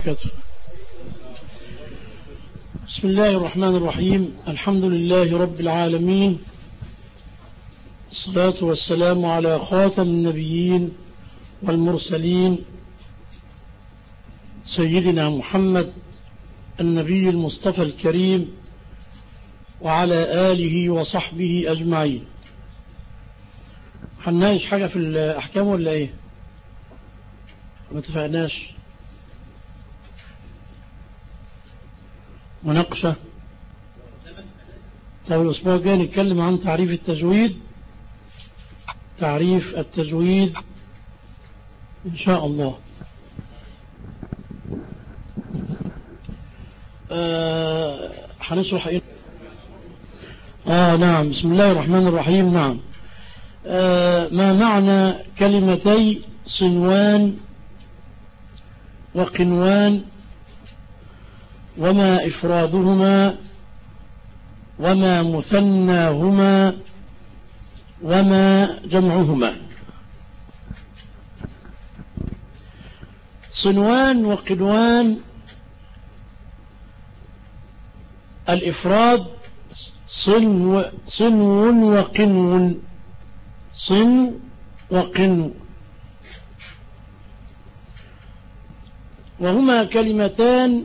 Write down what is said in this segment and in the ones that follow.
وبركاته. بسم الله الرحمن الرحيم. الحمد لله رب العالمين، الصلاة والسلام على خاتم النبيين والمرسلين سيدنا محمد النبي المصطفى الكريم وعلى آله وصحبه أجمعين. هنناقش حاجة في الأحكام ولا إيه؟ ما اتفقناش. مناقشة. طب الأسبوع الجاي نتكلم عن تعريف التجويد، تعريف التجويد إن شاء الله. هنشرح إيه؟ نعم. بسم الله الرحمن الرحيم. نعم. ما معنى كلمتي صنوان وقنوان، وما إفرادهما، وما مثناهما، وما جمعهما؟ صنوان وقنوان، الإفراد صنو وقنو، صن وقنو، وهما كلمتان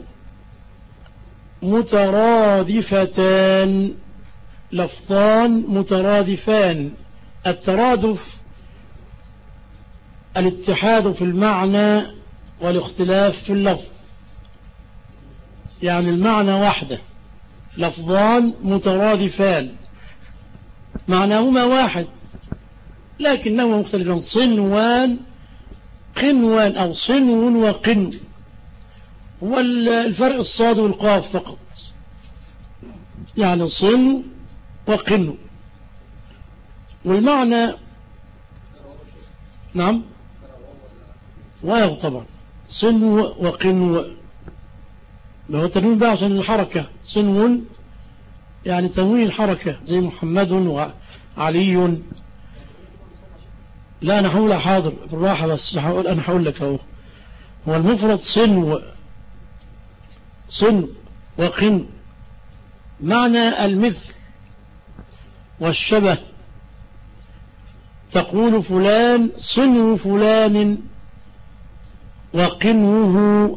مترادفتان، لفظان مترادفان. الترادف الاتحاد في المعنى والاختلاف في اللفظ، يعني المعنى واحدة، لفظان مترادفان معناهما واحد لكنهما مختلفان. صنوان قنوان أو صنو وقنو، هو الفرق الصاد والقاف فقط، يعني صن وقنو. والمعنى نعم واو طبعا، صن وقنو، هو تنوين بقى عشان الحركة. صنو يعني تنوين الحركة زي محمد وعلي. لا أنا هقولها حاضر بالراحة، بس أنا هقول لك أهو. هو المفرد صن وقن، معنى المثل والشبه. تقول فلان صنو فلان وقنوه،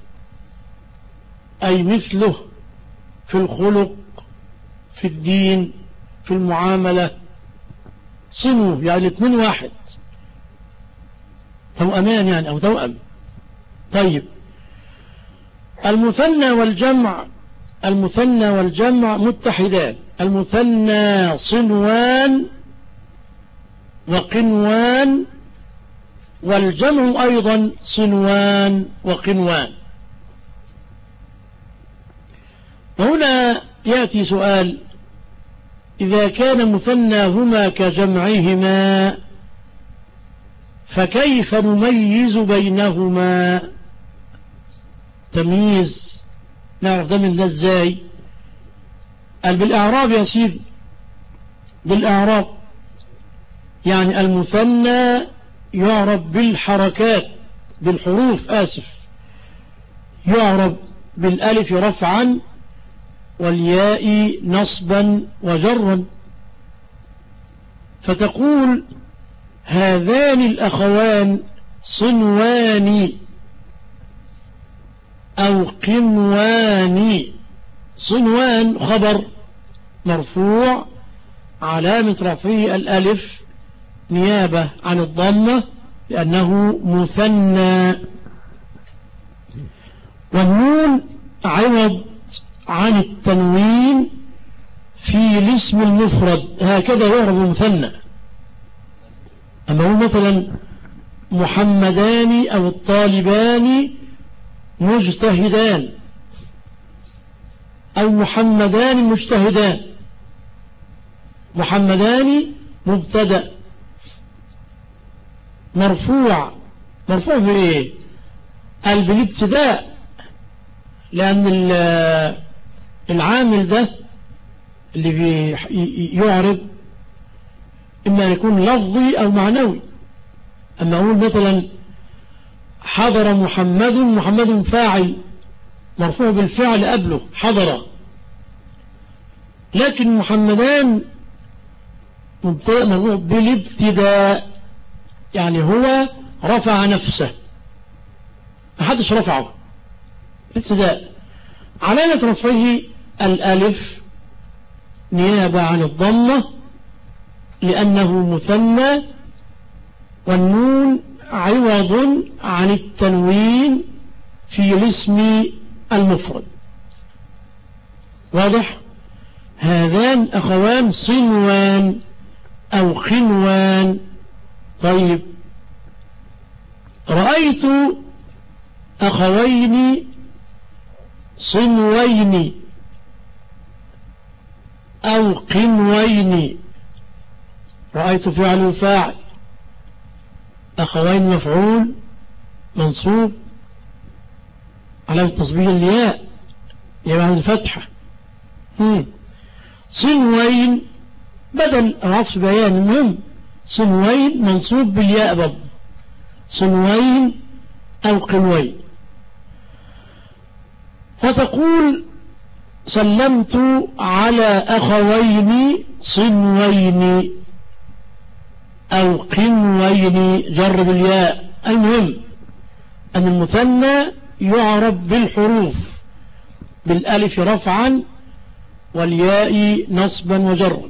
أي مثله في الخلق، في الدين، في المعاملة. صنو يعني الاثنين واحد، توأمان يعني أو توأم. طيب المثنى والجمع متحدان. المثنى صنوان وقنوان، والجمع أيضا صنوان وقنوان. هنا يأتي سؤال: إذا كان مثناهما كجمعهما فكيف نميز بينهما؟ تمييز نعرف ده من ده ازاي؟ قال بالإعراب يا سيدي، بالإعراب. يعني المثنى يعرب بالحركات، بالحروف يعرب بالألف رفعا والياء نصبا وجرا. فتقول هذان الأخوان صنوان أو قنوان. صنوان خبر مرفوع، علامة رفعه الألف نيابة عن الضمة لأنه مثنى، والنون عوض عن التنوين في الاسم المفرد، هكذا يعرب المثنى. أما هو مثلا محمدان أو الطالبان مجتهدان، أو محمدان مجتهدان. محمدان مبتدأ مرفوع بإيه؟ قال بالابتداء، لأن العامل ده اللي يعرب إما يكون لفظي أو معنوي. أما أقول مثلا حضر محمد، محمد فاعل مرفوع بالفعل قبله حضر، لكن محمدان مبتدأ مرفوع بالابتداء، يعني هو رفع نفسه، محدش رفعه، ابتداء. علامة رفعه الألف نيابة عن الضمة لأنه مثنى، والنون عوض عن التنوين في الاسم المفرد. واضح؟ هذان أخوان صنوان أو خنوان. طيب، رأيت أخوين صنوين أو قنوين. رأيت فعل وفاعل، أخوين مفعول منصوب على تصبيح الياء يبقى الفتحة. صنوين بدل عطف بيان، المهم صنوين منصوب بالياء برضه، صنوين أو قنوين. فتقول سلمت على أخوين صنوين أو قنوين جر بالياء. المهم أن المثنى يعرف بالحروف، بالألف رفعا والياء نصبا وجرا،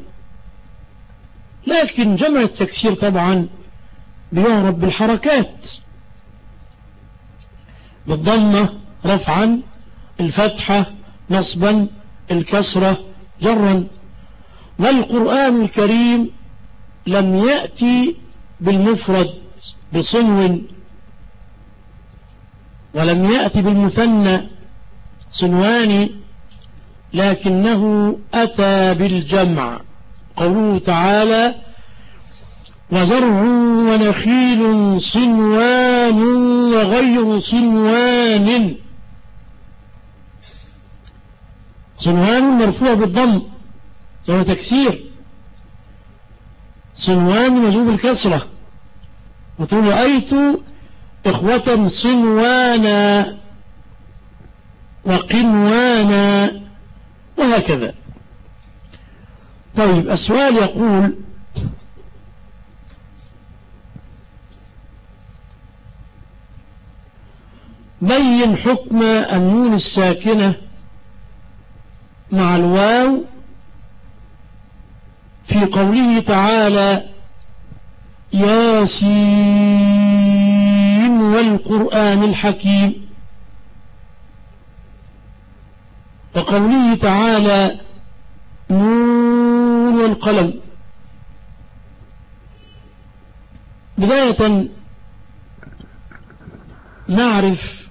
لكن جمع التكسير طبعا بيعرف بالحركات، بالضمة رفعا، الفتحة نصبا، الكسرة جرا. والقرآن الكريم لم يأتي بالمفرد بصنو، ولم يأتي بالمثنى صنوان، لكنه أتى بالجمع. قوله تعالى وزرع ونخيل صنوان وغير صنوان. صنوان مرفوع بالضم وهو تكسير، صنوان مجوب الكسرة. وتقول رأيت إخوة صنوانا وقنوانا وهكذا. طيب، السؤال يقول بين حكم النون الساكنة مع الواو في قوله تعالى ياسين والقرآن الحكيم، وقوله تعالى نون والقلم. بداية نعرف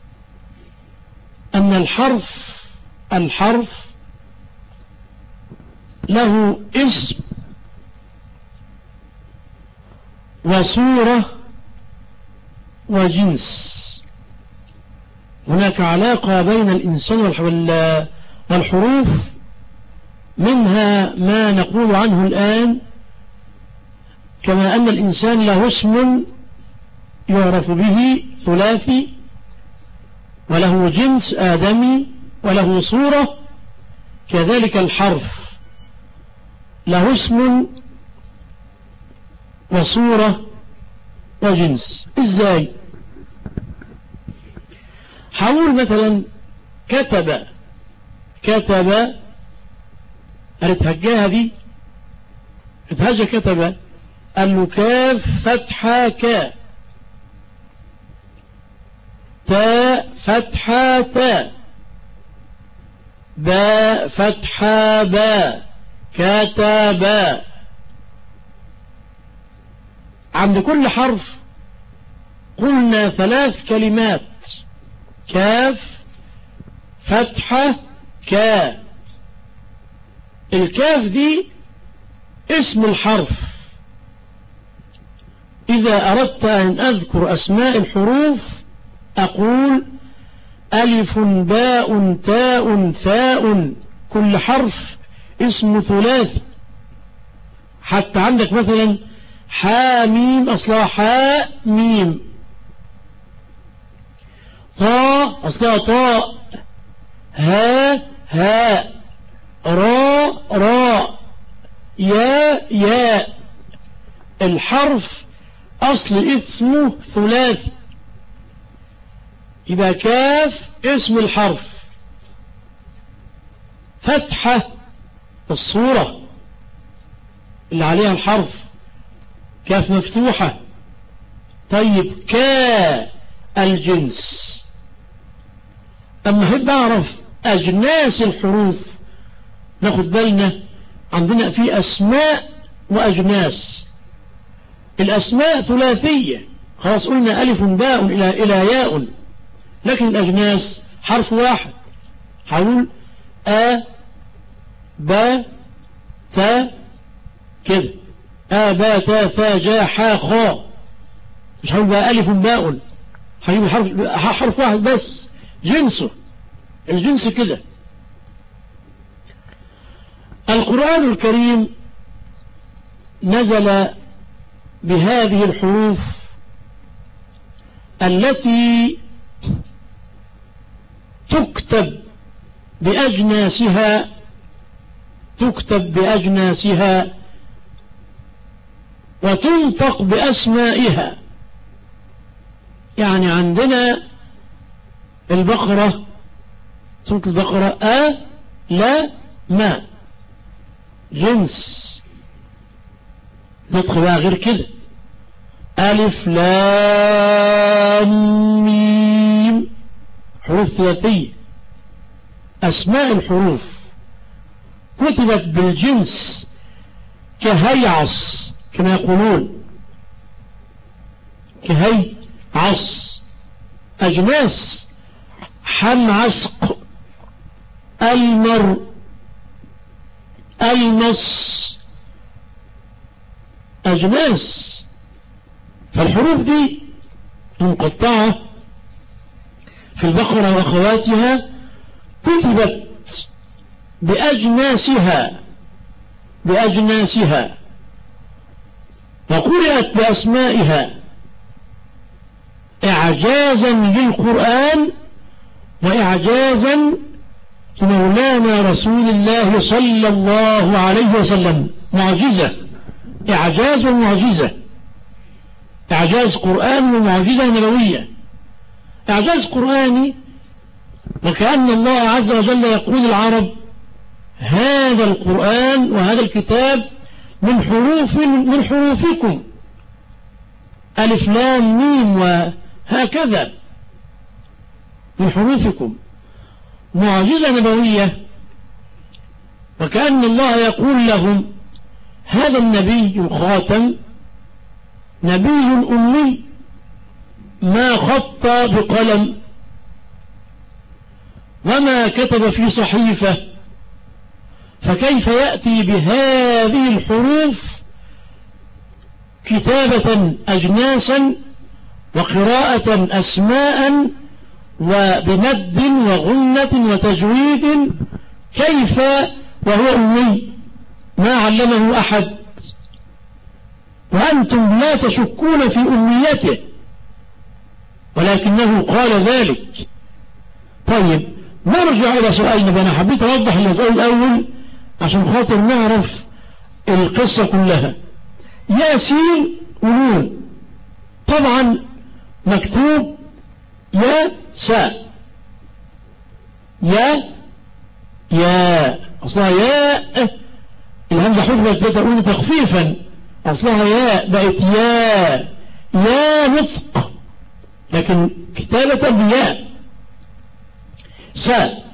أن الحرف له اسم وصورة وجنس. هناك علاقة بين الإنسان والحروف، منها ما نقول عنه الآن، كما أن الإنسان له اسم يعرف به ثلاثي، وله جنس آدمي، وله صورة، كذلك الحرف له اسم وصورة وجنس. إزاي؟ حاول مثلا كتب هتهجاها دي، هتهجى كتب، قال له كاف فتحة كا، تاء فتحة تاء، باء فتحة باء، كتب. عند كل حرف قلنا 3 كلمات، كاف فتحة كا. الكاف دي اسم الحرف. إذا أردت أن أذكر أسماء الحروف أقول ألف باء تاء ثاء، كل حرف اسم ثلاثي. حتى عندك مثلا حاميم أصلها حاء ميم، طاء أصلها طاء، ها هاء، راء راء، يا ياء. الحرف أصل اسمه ثلاثي، يبقى كاف اسم الحرف، فتحة الصورة اللي عليها الحرف، كاف مفتوحة. طيب كا الجنس. أما أحب أعرف أجناس الحروف، ناخد بالنا عندنا في أسماء وأجناس. الأسماء ثلاثية، خلاص قلنا ألف باء إلى ياء، لكن الأجناس حرف واحد. هقول أ با تا كده، أ با تا ثا جا حا خا. مش هقول بقى ألف باء، هجيب حرف واحد بس جنسه، الجنس كده. القرآن الكريم نزل بهذه الحروف التي تكتب بأجناسها، وتنطق بأسمائها. يعني عندنا البقرة، سورة البقرة أ لا ما جنس، نطق بقى غير كده، ألف لام ميم، حروف ثلاثية. أسماء الحروف كتبت بالجنس كهيعص كما يقولون، كهيعص. أجناس حمعسق، المر، المص، أجناس. فالحروف دي المقطعة في البقرة وأخواتها كتبت بأجناسها وقرأت بأسمائها إعجازا للقرآن وإعجازا لمولانا رسول الله صلى الله عليه وسلم. معجزة، إعجاز ومعجزة، إعجاز قرآن ومعجزة نبوية. إعجاز قرآني، وكأن الله عز وجل يقول العرب هذا القرآن وهذا الكتاب من حروفكم، ألف لام ميم وهكذا، من حروفكم. معجزة نبوية، وكأن الله يقول لهم هذا النبي الخاتم نبي أمي ما خط بقلم وما كتب في صحيفة، فكيف يأتي بهذه الحروف كتابة أجناسا وقراءة أسماء وبمد وغنة وتجويد، كيف وهو أمي ما علمه أحد وأنتم لا تشكون في أمنيته، ولكنه قال ذلك. طيب نرجع إلى سؤالنا. أنا حبيت أوضح المسألة الأول عشان خاطر نعرف القصة كلها. ياسين ونون، طبعا مكتوب يا ساء، يا أصلها ياء، الهمزة حذفت بتقول تخفيفا، أصلها ياء بقت يا نطق، لكن كتابة بياء. ساء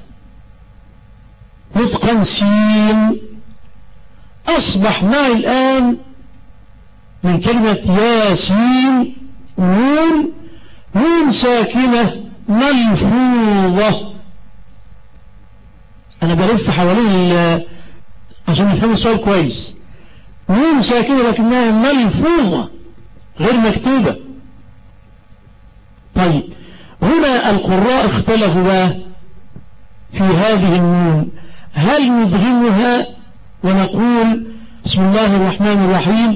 نطقا سين. أصبح معي الآن من كلمة ياسين نون ساكنة ملفوظة. أنا بلف حوالين عشان نفهم السؤال كويس. نون ساكنة لكنها ملفوظة غير مكتوبة. طيب هنا القراء اختلفوا بقى في هذه النون، هل ندغمها ونقول بسم الله الرحمن الرحيم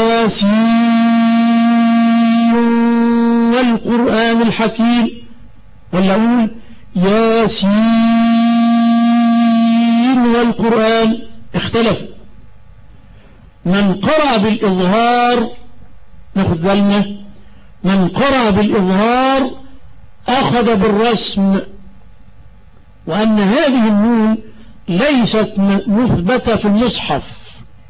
ياسين والقرآن الحكيم، ولا أقول ياسين والقرآن؟ اختلف. من قرأ بالإظهار، ناخد بالنا، من قرأ بالإظهار أخذ بالرسم، وأن هذه النون ليست مثبتة في المصحف،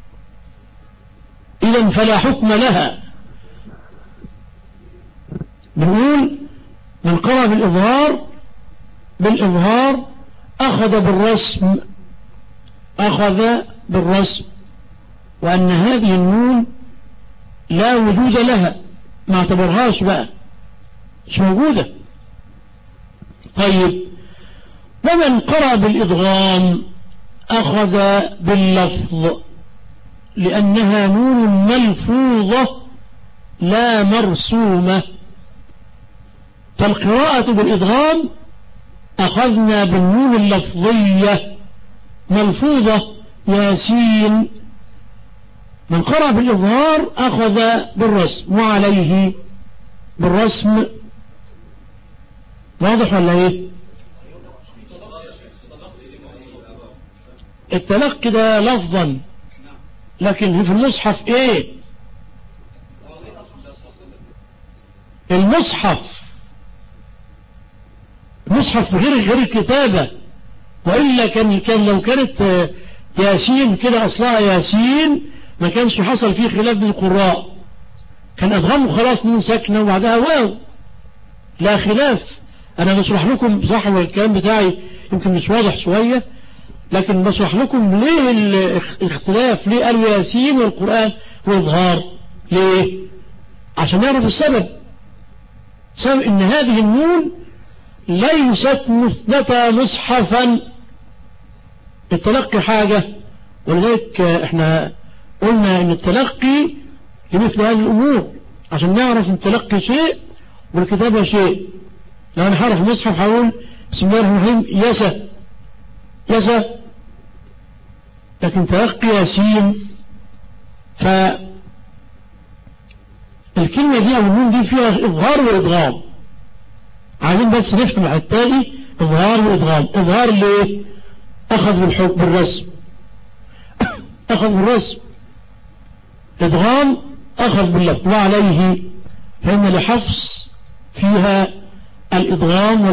إذن فلا حكم لها. نقول من قرأ بالإظهار أخذ بالرسم، وأن هذه النون لا وجود لها، ما اعتبرهاش بقى، مش موجودة. طيب، ومن قرأ بالإدغام أخذ باللفظ، لأنها نون ملفوظة لا مرسومة. فالقراءة بالإدغام أخذنا بالنون اللفظية ملفوظة ياسين. من قرأ بالإظهار أخذ بالرسم، وعليه بالرسم. واضح ولا ايه؟ التلقي ده لفظا، لكن في المصحف ايه؟ المصحف غير الكتابة. وإلا كان لو كانت ياسين كده أصلها ياسين ما كانش حصل فيه خلاف بين القراء، كان أدغموا خلاص نون ساكنة وبعدها واو، لا خلاف. أنا بشرح لكم صح، والكلام بتاعي يمكن مش واضح شوية، لكن بشرح لكم ليه الاختلاف، ليه قالوا ياسين والقرآن وإظهار، ليه؟ عشان نعرف السبب إن هذه النون ليست مثبتة مصحفا. التلقي حاجة، ولذلك احنا قلنا ان التلقي لمثل هذه الامور عشان نعرف ان التلقي شيء والكتابة شيء. لو انا حرف مصحف هقول بسم الله الرحمن الرحيم يسا، لكن تلقي ياسين، فالكلمة دي او النون دي فيها اظهار وادغام. عايزين بس نفهم التالي اظهار وادغام. اظهار ليه؟ اخذ بالحكم بالرسم، ادغام اخذ باللفظ، وعليه فإن لحفص فيها الادغام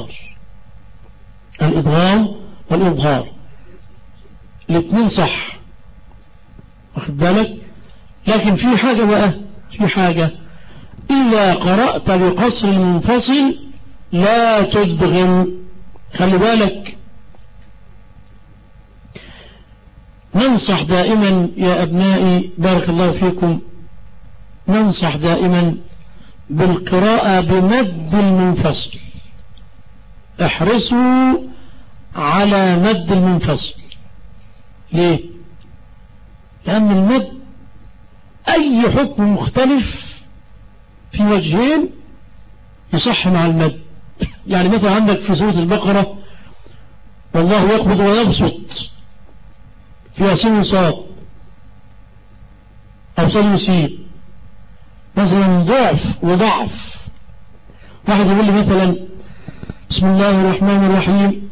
والإظهار، الاثنين صح، واخد بالك. لكن في حاجة إذا قرأت بقصر المنفصل لا تدغم. خلي بالك، ننصح دائما يا أبنائي بارك الله فيكم، ننصح دائما بالقراءة بمد المنفصل. احرصوا على مد المنفصل. ليه؟ لأن المد أي حكم مختلف في وجهين يصح مع المد. يعني مثلا عندك في سورة البقرة والله يقبض ويبسط، فيها سين وصاد أو صاد وسين، مثلا ضعف وضعف. واحد يقول لي مثلا بسم الله الرحمن الرحيم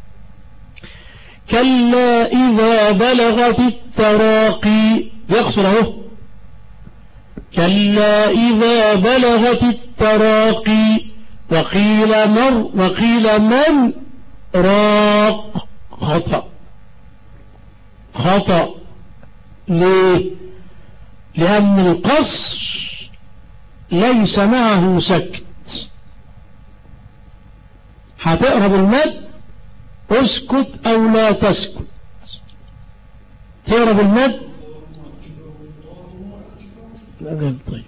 كلا إذا بلغت التراقي، يقصر اهو، كلا إذا بلغت التراقي وقيل من راق. خطأ. ليه؟ لأن القصر ليس معه سكت. هتقرأ بالمد اسكت أو لا تسكت. تقرأ بالمد طيب.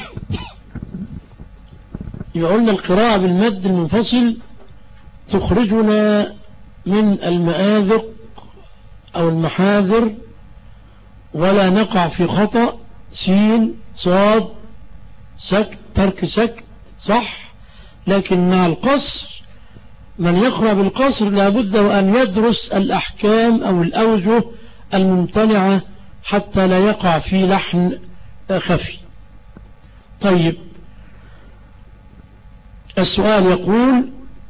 يبقى قلنا القراءة بالمد المنفصل تخرجنا من المآذق أو المحاذر، ولا نقع في خطأ سين صاد سكت ترك سكت صح. لكن مع القصر من يقرأ بالقصر لابد وأن يدرس الأحكام أو الأوجه الممتنعة حتى لا يقع في لحن خفي. طيب، السؤال يقول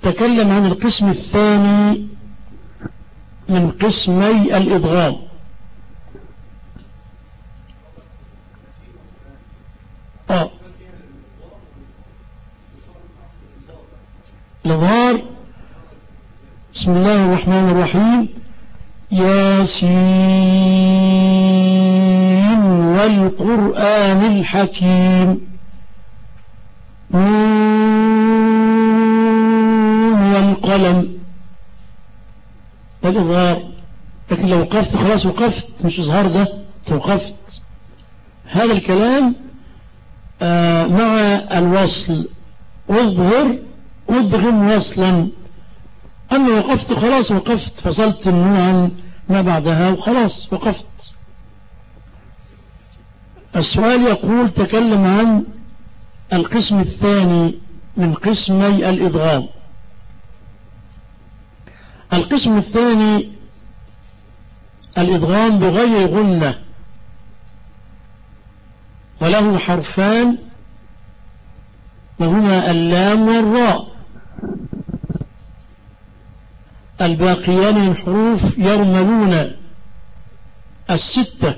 تكلم عن القسم الثاني من قسمي الإدغام. الإظهار. بسم الله الرحمن الرحيم. ياسين والقرآن الحكيم. والقلم. الإظهار. لكن لو وقفت خلاص وقفت، مش إظهار ده، توقفت. هذا الكلام مع الوصل. اظهر ادغم وصلا. أما وقفت خلاص وقفت، فصلت عن ما بعدها وخلاص وقفت. السؤال يقول تكلم عن القسم الثاني من قسمي الإدغام. القسم الثاني الإدغام بغير غنة، وله حرفان وهما اللام والراء. الباقيان من حروف يرملون الستة.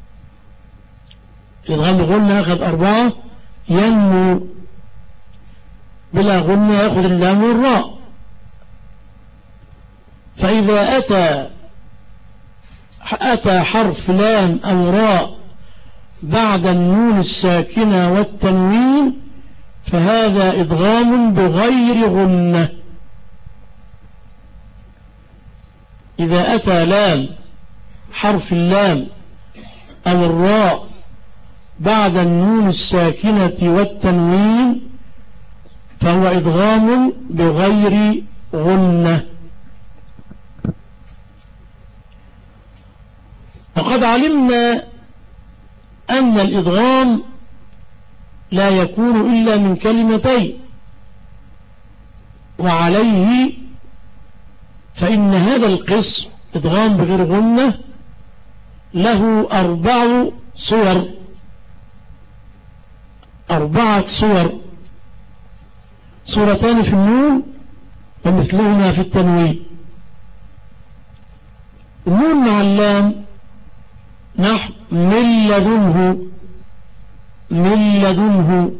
إدغام بغنة أخذ 4، ينمو بلا غنة يأخذ اللام والراء. فإذا أتى حرف لام أو راء بعد النون الساكنة والتنوين فهذا إدغام بغير غنة. إذا أتى لام حرف اللام أو الراء بعد النون الساكنة والتنوين فهو إدغام بغير غنة. وقد علمنا أن الإدغام لا يكون إلا من كلمتين، وعليه فإن هذا القسم إدغام بغير غنة له 4 صور، 4 صور. صورتان في النون ومثلهما في التنوين. النون مع اللام نحو من لدنه، من لدنه.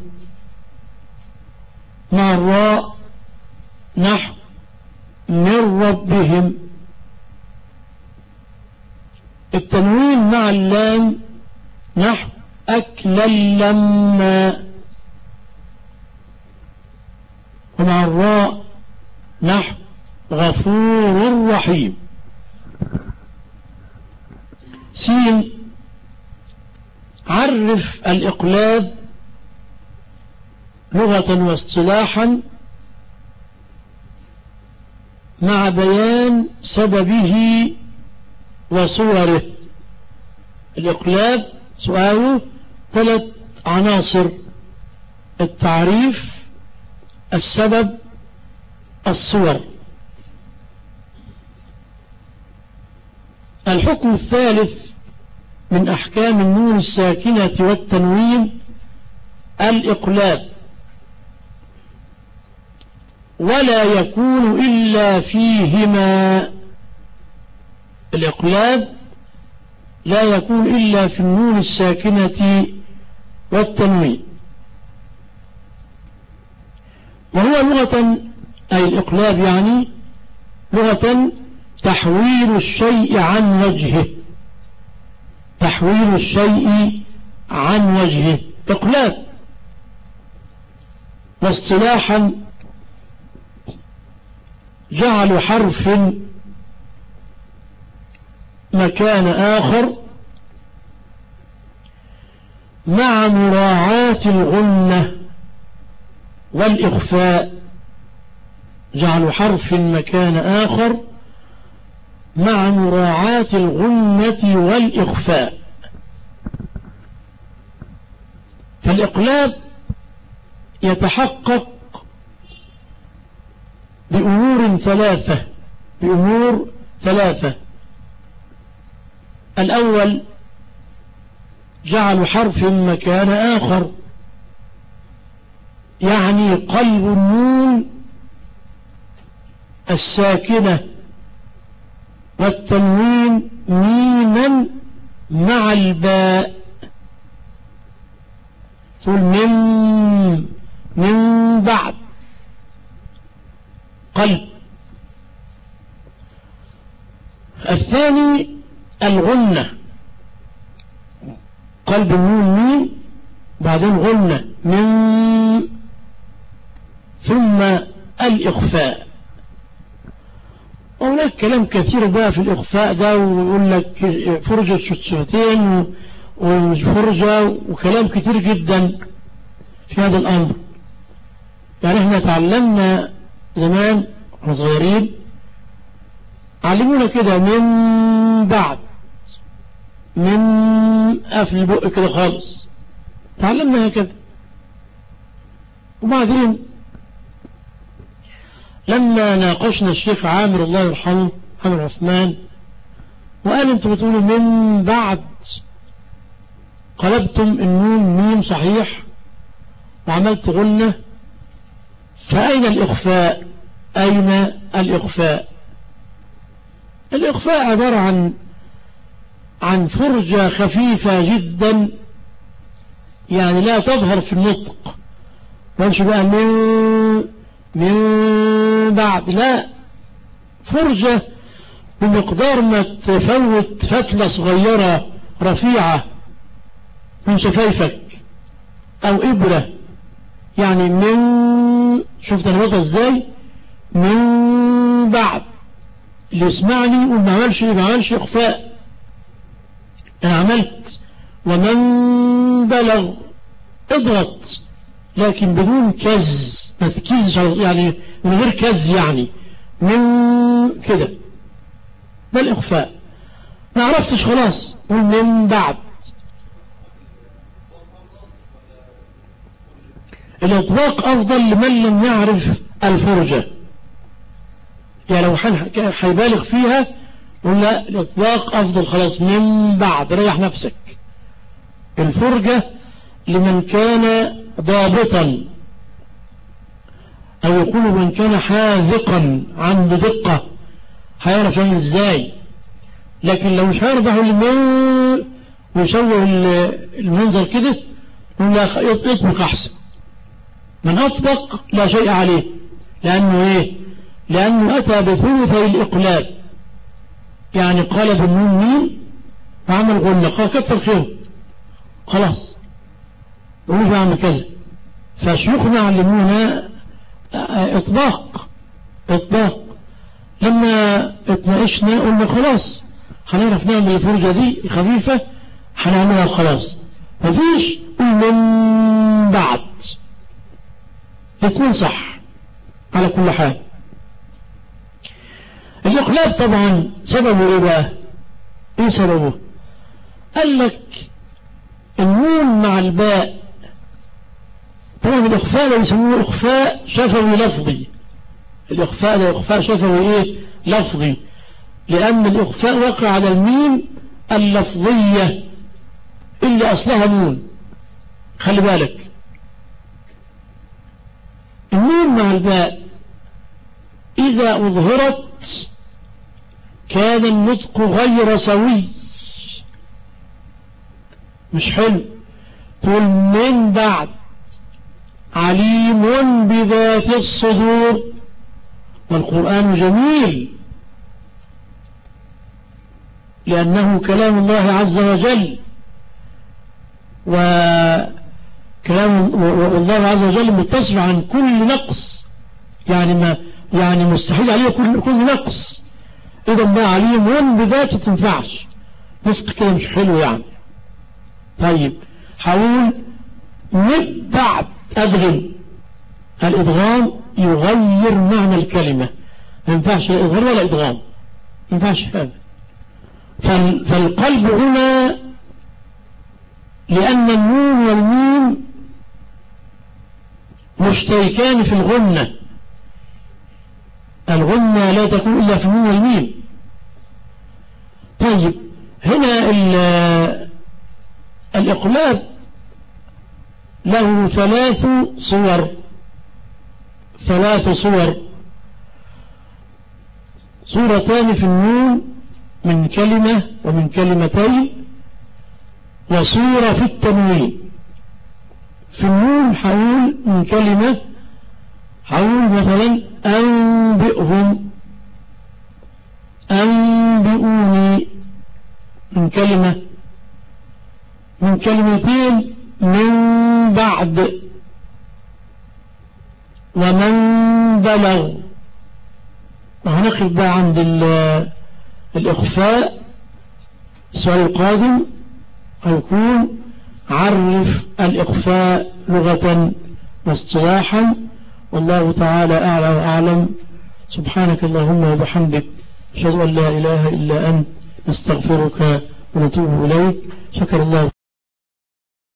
مع الراء نحو من ربهم. التنوين مع اللام نحو أكلا لما. ومع الراء نحو غفور رحيم. سين. عرف الإقلاب لغة واصطلاحا مع بيان سببه وصوره. الإقلاب سؤاله 3 عناصر: التعريف، السبب، الصور. الحكم الثالث من أحكام النون الساكنة والتنوين الإقلاب، ولا يكون إلا فيهما. الإقلاب لا يكون إلا في النون الساكنة والتنوين. وهو لغة، أي الإقلاب يعني لغة تحويل الشيء عن وجهه، تحويل الشيء عن وجهه إقلاب. واصطلاحا جعل حرف مكان آخر مع مراعاة الغنة والإخفاء. جعل حرف مكان آخر مع مراعاة الغنة والإخفاء. فالإقلاب يتحقق بأمور ثلاثة. الأول جعل حرف مكان آخر، يعني قلب النون الساكنة والتنوين ميما مع الباء، تقول من بعد قلب. الثاني الغنة، قلب النون ميم بعدين غنة من، ثم الإخفاء. وهناك كلام كثير بقى في الإخفاء ده، ويقول لك فرجة شتين وفرجة وكلام كتير جدا في هذا الأمر. يعني احنا تعلمنا زمان واحنا صغيرين، علمونا كده من بعد، من قفل البق كده خالص، تعلمنا هكذا. وبعدين لما ناقشنا الشيخ عامر الله يرحمه عامر عثمان، وقال انتوا بتقولوا من بعد، قلبتم النون ميم صحيح وعملت غنة، فأين الإخفاء؟ أين الإخفاء؟ الإخفاء عبارة عن فرجة خفيفة جدا، يعني لا تظهر في النطق، وانش بقى من بعد، لا، فرجة بمقدار ما تفوت فتلة صغيرة رفيعة من شفايفك أو إبرة، يعني شفت أنا بقى إزاي؟ من بعد. اللي يسمعني وما عملش إخفاء، أنا عملت ومن بلغ اضغط، لكن بدون كز، ما تكيزش يعني، من غير كز، يعني من كده، ده الإخفاء. ما عرفتش خلاص من بعد. الإطلاق أفضل لمن لم يعرف الفرجة، يعني لو حيبالغ فيها ولا الإطلاق أفضل، خلاص من بعد، ريح نفسك. الفرجة لمن كان ضابطا، أو يقول من كان حاذقا عنده دقة، هيعرف يعمل ازاي. لكن لو مش هيعرف ويسوي المنظر كده، يطبق أحسن. من أطبق لا شيء عليه، لأنه إيه؟ لأنه أتى بثلثي الإقلاب، يعني قلب النون ميم وعمل غنة، قال كتر خيره خلاص، ومش بعمل كذا. فشيوخنا علمونا إطباق. لما اتناقشنا قلنا خلاص هنعرف نعمل الفرجة دي خفيفة، هنعملها خلاص، مفيش من بعد، يكون صح على كل حال. الإقلاب طبعا سببه إيه بقى؟ إيه سببه؟ قال لك النون مع الباء، طبعا الإخفاء ده يسموه إخفاء شفوي لفظي. الإخفاء ده إخفاء شفوي إيه؟ لفظي، لأن الإخفاء وقع على الميم اللفظية اللي أصلها نون. خلي بالك، النون مع الباء إذا أظهرت كان النطق غير سوي، مش حلو. تقول من بعد عليم بذات الصدور، والقرآن جميل لأنه كلام الله عز وجل، وكلام الله عز وجل متصف عن كل نقص، يعني مستحيل عليه كل نقص. إذا ما عليم بذاته تنفعش، نطق كده مش حلو يعني. طيب حاول من بعد أدغم، الإدغام يغير معنى الكلمة، ما ينفعش لا إظهار ولا إدغام، ما ينفعش هذا. فالقلب هنا لأن النون والميم مشتركان في الغنة، الغنة لا تكون إلا في النون والميم. طيب هنا الإقلاب له ثلاث صور. صورتان في النون من كلمة ومن كلمتين، وصورة في التنوين. في النون حول من كلمة، حول مثلا أنبئهم، أنبئوني، من كلمة. من كلمتين من بعد، ومن بلغ. وهنقف بقى عند الإخفاء. السؤال القادم هيكون عرف الإخفاء لغة واصطلاحا. والله تعالى أعلى وأعلم. سبحانك اللهم وبحمدك، أشهد أن لا إله إلا أنت، نستغفرك ونتوب إليك. شكر الله.